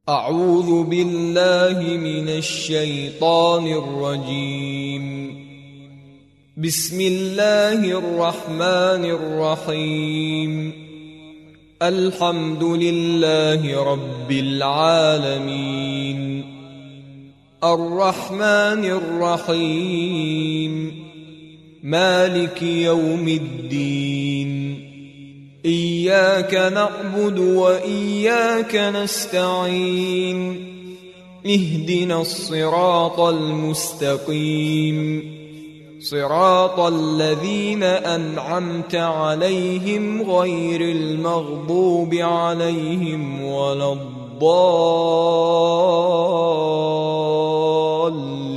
أعوذ بالله من الشيطان الرجيم. بسم الله الرحمن الرحيم. الحمد لله رب العالمين، الرحمن الرحيم، مالك يوم الدين، إياك نعبد وإياك نستعين، اهدنا الصراط المستقيم، صراط الذين أنعمت عليهم غير المغضوب عليهم ولا الضالين.